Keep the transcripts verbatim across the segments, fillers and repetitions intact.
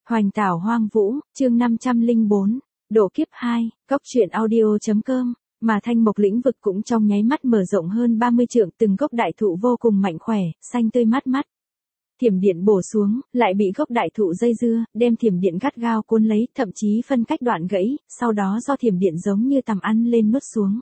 Hoành tảo hoang vũ, chương năm trăm lẻ bốn, độ kiếp hai, cốc truyện audio.com, mà thanh mộc lĩnh vực cũng trong nháy mắt mở rộng hơn ba mươi trượng, từng gốc đại thụ vô cùng mạnh khỏe, xanh tươi mát mắt. Thiểm điện bổ xuống, lại bị gốc đại thụ dây dưa, đem thiểm điện gắt gao cuốn lấy, thậm chí phân cách đoạn gãy, sau đó do thiểm điện giống như tằm ăn lên nuốt xuống.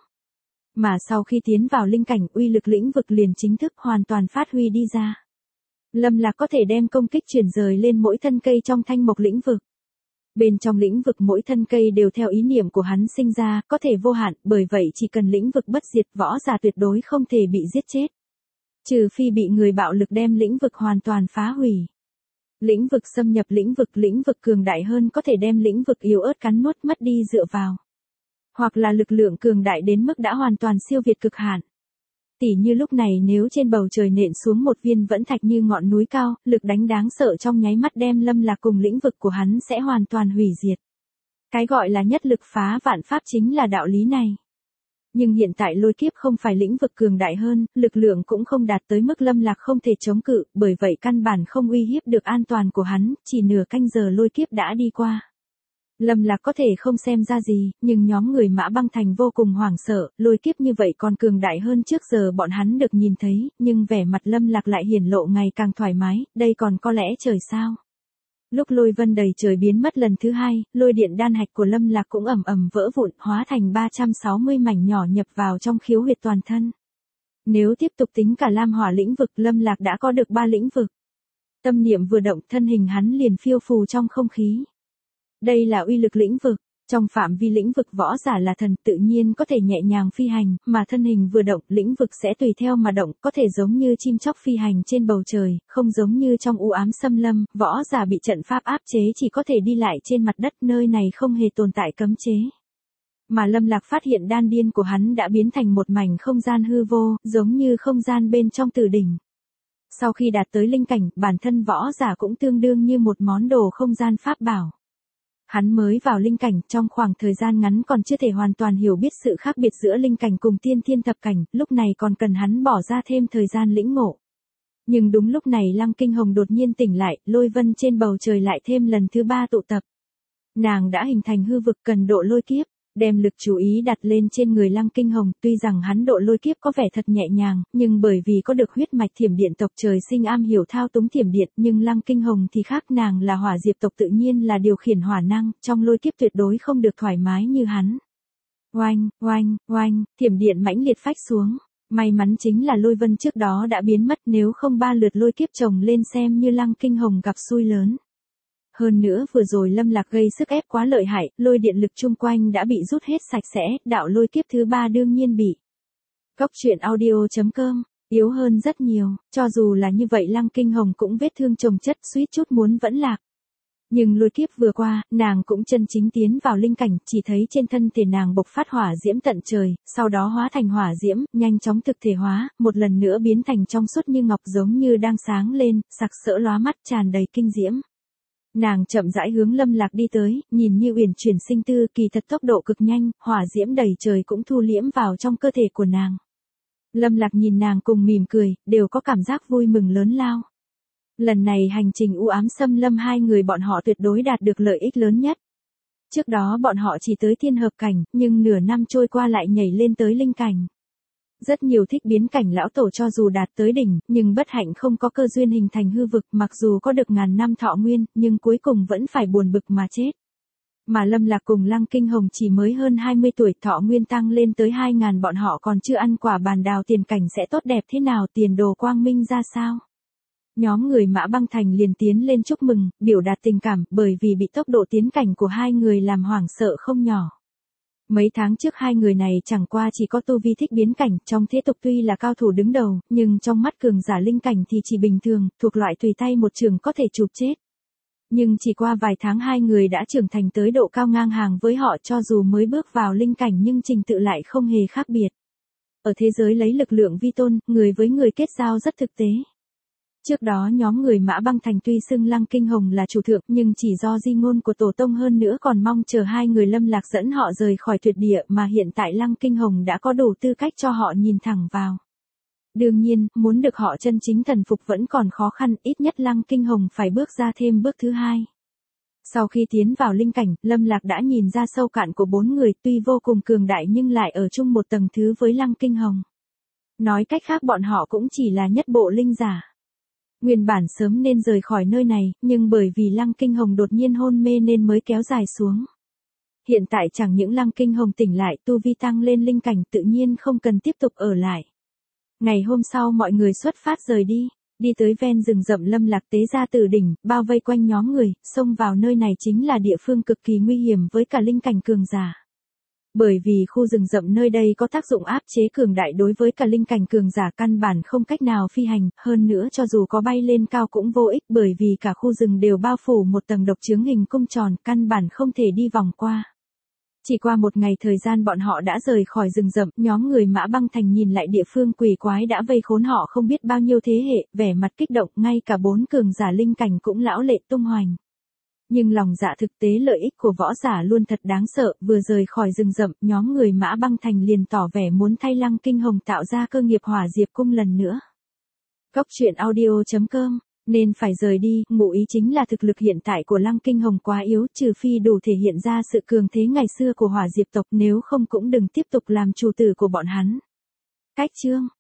Mà sau khi tiến vào linh cảnh, uy lực lĩnh vực liền chính thức hoàn toàn phát huy đi ra. Lâm Lạc có thể đem công kích chuyển rời lên mỗi thân cây trong thanh mộc lĩnh vực. Bên trong lĩnh vực mỗi thân cây đều theo ý niệm của hắn sinh ra, có thể vô hạn, bởi vậy chỉ cần lĩnh vực bất diệt, võ giả tuyệt đối không thể bị giết chết. Trừ phi bị người bạo lực đem lĩnh vực hoàn toàn phá hủy. Lĩnh vực xâm nhập lĩnh vực, lĩnh vực cường đại hơn có thể đem lĩnh vực yếu ớt cắn nuốt mất đi dựa vào. Hoặc là lực lượng cường đại đến mức đã hoàn toàn siêu việt cực hạn. Tỉ như lúc này nếu trên bầu trời nện xuống một viên vẫn thạch như ngọn núi cao, lực đánh đáng sợ trong nháy mắt đem Lâm Lạc cùng lĩnh vực của hắn sẽ hoàn toàn hủy diệt. Cái gọi là nhất lực phá vạn pháp chính là đạo lý này. Nhưng hiện tại lôi kiếp không phải lĩnh vực cường đại hơn, lực lượng cũng không đạt tới mức Lâm Lạc không thể chống cự, bởi vậy căn bản không uy hiếp được an toàn của hắn, chỉ nửa canh giờ lôi kiếp đã đi qua. Lâm Lạc có thể không xem ra gì, nhưng nhóm người Mã Băng Thành vô cùng hoảng sợ, lôi kiếp như vậy còn cường đại hơn trước giờ bọn hắn được nhìn thấy, nhưng vẻ mặt Lâm Lạc lại hiển lộ ngày càng thoải mái, đây còn có lẽ trời sao. Lúc lôi vân đầy trời biến mất lần thứ hai, lôi điện đan hạch của Lâm Lạc cũng ầm ầm vỡ vụn, hóa thành ba trăm sáu mươi mảnh nhỏ nhập vào trong khiếu huyệt toàn thân. Nếu tiếp tục tính cả lam hỏa lĩnh vực, Lâm Lạc đã có được ba lĩnh vực. Tâm niệm vừa động, thân hình hắn liền phiêu phù trong không khí. Đây là uy lực lĩnh vực, trong phạm vi lĩnh vực võ giả là thần tự nhiên có thể nhẹ nhàng phi hành, mà thân hình vừa động, lĩnh vực sẽ tùy theo mà động, có thể giống như chim chóc phi hành trên bầu trời, không giống như trong u ám xâm lâm, võ giả bị trận pháp áp chế chỉ có thể đi lại trên mặt đất, nơi này không hề tồn tại cấm chế. Mà Lâm Lạc phát hiện đan điên của hắn đã biến thành một mảnh không gian hư vô, giống như không gian bên trong tử đỉnh. Sau khi đạt tới linh cảnh, bản thân võ giả cũng tương đương như một món đồ không gian pháp bảo. Hắn mới vào linh cảnh, trong khoảng thời gian ngắn còn chưa thể hoàn toàn hiểu biết sự khác biệt giữa linh cảnh cùng tiên thiên thập cảnh, lúc này còn cần hắn bỏ ra thêm thời gian lĩnh ngộ. Nhưng đúng lúc này Lăng Kinh Hồng đột nhiên tỉnh lại, lôi vân trên bầu trời lại thêm lần thứ ba tụ tập. Nàng đã hình thành hư vực cần độ lôi kiếp, đem lực chú ý đặt lên trên người Lăng Kinh Hồng, tuy rằng hắn độ lôi kiếp có vẻ thật nhẹ nhàng, nhưng bởi vì có được huyết mạch thiểm điện tộc trời sinh am hiểu thao túng thiểm điện, nhưng Lăng Kinh Hồng thì khác, nàng là hỏa diệp tộc tự nhiên là điều khiển hỏa năng, trong lôi kiếp tuyệt đối không được thoải mái như hắn. Oanh, oanh, oanh, thiểm điện mãnh liệt phách xuống, may mắn chính là lôi vân trước đó đã biến mất, nếu không ba lượt lôi kiếp chồng lên xem như Lăng Kinh Hồng gặp xui lớn. Hơn nữa vừa rồi Lâm Lạc gây sức ép quá lợi hại, lôi điện lực chung quanh đã bị rút hết sạch sẽ, đạo lôi kiếp thứ ba đương nhiên bị. Cốc truyện audio.com, yếu hơn rất nhiều, cho dù là như vậy Lăng Kinh Hồng cũng vết thương chồng chất, suýt chút muốn vẫn lạc. Nhưng lôi kiếp vừa qua, nàng cũng chân chính tiến vào linh cảnh, chỉ thấy trên thân thể nàng bộc phát hỏa diễm tận trời, sau đó hóa thành hỏa diễm, nhanh chóng thực thể hóa, một lần nữa biến thành trong suốt như ngọc giống như đang sáng lên, sặc sỡ lóa mắt tràn đầy kinh diễm. Nàng chậm rãi hướng Lâm Lạc đi tới, nhìn như uyển chuyển sinh tư, kỳ thật tốc độ cực nhanh, hỏa diễm đầy trời cũng thu liễm vào trong cơ thể của nàng. Lâm Lạc nhìn nàng cùng mỉm cười, đều có cảm giác vui mừng lớn lao. Lần này hành trình u ám xâm lâm hai người bọn họ tuyệt đối đạt được lợi ích lớn nhất. Trước đó bọn họ chỉ tới thiên hợp cảnh, nhưng nửa năm trôi qua lại nhảy lên tới linh cảnh. Rất nhiều thích biến cảnh lão tổ cho dù đạt tới đỉnh, nhưng bất hạnh không có cơ duyên hình thành hư vực, mặc dù có được ngàn năm thọ nguyên, nhưng cuối cùng vẫn phải buồn bực mà chết. Mà Lâm Lạc cùng Lăng Kinh Hồng chỉ mới hơn hai mươi tuổi, thọ nguyên tăng lên tới hai ngàn, bọn họ còn chưa ăn quả bàn đào, tiền cảnh sẽ tốt đẹp thế nào, tiền đồ quang minh ra sao. Nhóm người Mã Băng Thành liền tiến lên chúc mừng, biểu đạt tình cảm, bởi vì bị tốc độ tiến cảnh của hai người làm hoảng sợ không nhỏ. Mấy tháng trước hai người này chẳng qua chỉ có tu vi thích biến cảnh, trong thế tục tuy là cao thủ đứng đầu, nhưng trong mắt cường giả linh cảnh thì chỉ bình thường, thuộc loại tùy tay một trường có thể chụp chết. Nhưng chỉ qua vài tháng hai người đã trưởng thành tới độ cao ngang hàng với họ, cho dù mới bước vào linh cảnh nhưng trình tự lại không hề khác biệt. Ở thế giới lấy lực lượng vi tôn, người với người kết giao rất thực tế. Trước đó nhóm người Mã Băng Thành tuy xưng Lăng Kinh Hồng là chủ thượng, nhưng chỉ do di ngôn của tổ tông hơn nữa còn mong chờ hai người Lâm Lạc dẫn họ rời khỏi tuyệt địa, mà hiện tại Lăng Kinh Hồng đã có đủ tư cách cho họ nhìn thẳng vào. Đương nhiên, muốn được họ chân chính thần phục vẫn còn khó khăn, ít nhất Lăng Kinh Hồng phải bước ra thêm bước thứ hai. Sau khi tiến vào linh cảnh, Lâm Lạc đã nhìn ra sâu cạn của bốn người tuy vô cùng cường đại nhưng lại ở chung một tầng thứ với Lăng Kinh Hồng. Nói cách khác bọn họ cũng chỉ là nhất bộ linh giả. Nguyên bản sớm nên rời khỏi nơi này, nhưng bởi vì Lăng Kinh Hồng đột nhiên hôn mê nên mới kéo dài xuống. Hiện tại chẳng những Lăng Kinh Hồng tỉnh lại tu vi tăng lên linh cảnh tự nhiên không cần tiếp tục ở lại. Ngày hôm sau mọi người xuất phát rời đi, đi tới ven rừng rậm Lâm Lạc tế ra tử đỉnh, bao vây quanh nhóm người, xông vào nơi này chính là địa phương cực kỳ nguy hiểm với cả linh cảnh cường giả. Bởi vì khu rừng rậm nơi đây có tác dụng áp chế cường đại đối với cả linh cảnh cường giả căn bản không cách nào phi hành, hơn nữa cho dù có bay lên cao cũng vô ích bởi vì cả khu rừng đều bao phủ một tầng độc chướng hình cung tròn, căn bản không thể đi vòng qua. Chỉ qua một ngày thời gian bọn họ đã rời khỏi rừng rậm, nhóm người Mã Băng Thành nhìn lại địa phương quỷ quái đã vây khốn họ không biết bao nhiêu thế hệ, vẻ mặt kích động, ngay cả bốn cường giả linh cảnh cũng lão lệ tung hoành. Nhưng lòng dạ thực tế lợi ích của võ giả luôn thật đáng sợ, vừa rời khỏi rừng rậm, nhóm người Mã Băng Thành liền tỏ vẻ muốn thay Lăng Kinh Hồng tạo ra cơ nghiệp Hỏa Diệp Cung lần nữa. Cốc truyện audio chấm com Nên phải rời đi, ngụ ý chính là thực lực hiện tại của Lăng Kinh Hồng quá yếu, trừ phi đủ thể hiện ra sự cường thế ngày xưa của Hỏa Diệp tộc, nếu không cũng đừng tiếp tục làm chủ tử của bọn hắn. Cách chương